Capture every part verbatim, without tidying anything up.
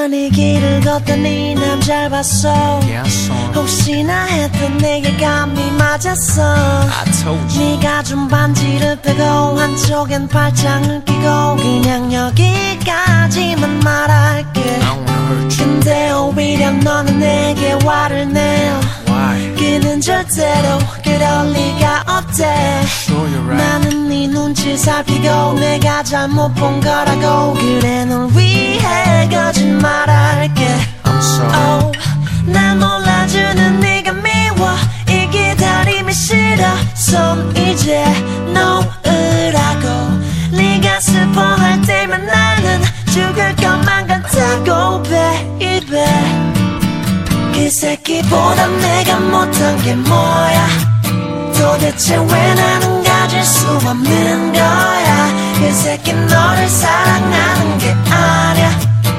우연히 길을 걷던 이 남자를 봤어. Yeah, I saw him. 혹시나 했던 내게 감이 맞았어. I told you. 네가 준 반지를 빼고 한쪽엔 팔짱을 끼고 그냥 여기까지만 말할게. I don't wanna hurt you. 근데 오히려 너는 내게 화를 내요. Why? 그는 절대로 그럴 리가 없대. Sure, you're right. 나는 네 눈치 살피고 내가 잘못 본 거라고. 그래 널 위해 거짓말할게. I'm sorry. oh, 날 몰라주는 네가 미워. 이 기다림이 싫어. 손 이제 놓으라고. 네가 슬퍼할 때면 나는 죽을 것만 같다고 baby. 그 새끼보다 내가 못한 게 뭐야. 도대체 왜 나는 가질 수 없는 거야. 그 새끼 너를 사랑하는 게 아니야.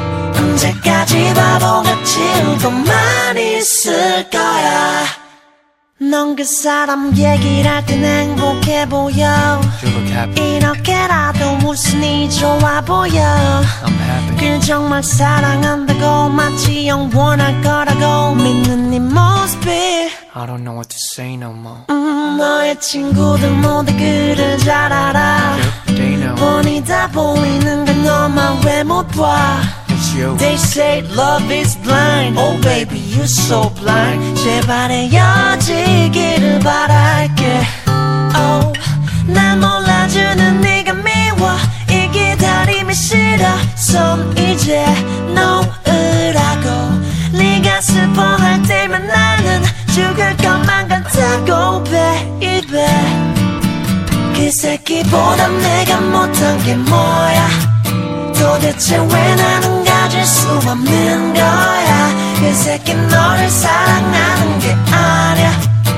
언제까지 바보같이 울고만 있을 거야. 넌 그 사람 얘기를 할 땐 행복해 보여. You look happy. 이렇게라도 웃으니 좋아 보여. I'm happy. 그 정말 사랑한다고 마치 영원할 거라고 믿는 네 모습이 I don't know what to say no more. 음, 너의 친구들 모두 그를 잘 알아. Yep, they know. 뻔히 다 보이는 걸 너만 왜 못 봐. It's you. They say love is blind. Oh baby you're so blind. 제발 헤어지기를 바랄게. Oh, 날 몰라주는 네가 미워. 이 기다림이 싫어. 손 이제 놓으라고. 네가 슬퍼할 때면 나는 죽을 것만 같다고 baby. 그 새끼보다 내가 못한 게 뭐야. 도대체 왜 나는 가질 수 없는 거야. 그 새끼 너를 사랑하는 게 아니야.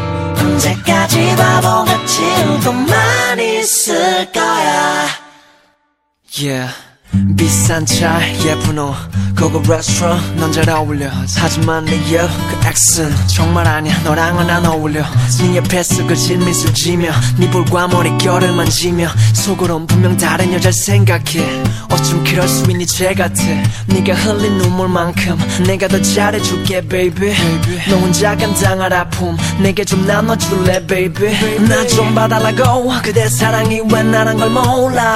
언제까지 바보같이 울고만 있을 거야. Yeah. 비싼 차 예쁜 옷 고급 레스토랑 넌 잘 어울려. 하지만 네 옆 그 엑스는 정말 아니야. 너랑은 안 어울려. 네 옆에서 그 질미술 지며 네 볼과 머릿결을 만지며 속으론 분명 다른 여자를 생각해. 어쩜 그럴 수 있니 죄 같아. 네가 흘린 눈물만큼 내가 더 잘해줄게 baby. 너 혼자 감당할 아픔 내게 좀 나눠줄래 baby. 나 좀 봐달라고. 그대 사랑이 왜 나란 걸 몰라.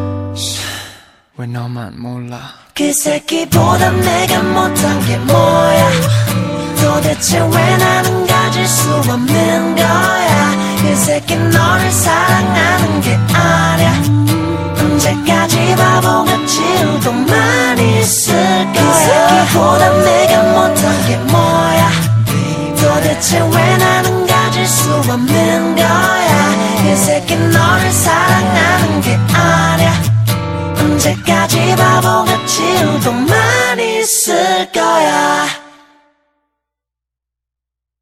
왜 너만 몰라. 그 새끼보다 내가 못한 게 뭐야. 도대체 왜 나는 가질 수 없는 거야. 그 새끼 너를 사랑하는 게 아니야. 언제까지 바보같이 울고만 있을 거야. 그 새끼보다 내가 못한 게 뭐야. 도대체 왜 나는 가질 수 없는 거야. 그 새끼 너를 사랑하는 게 아니야. 언제까지 바보같이 울고만 있을 거야.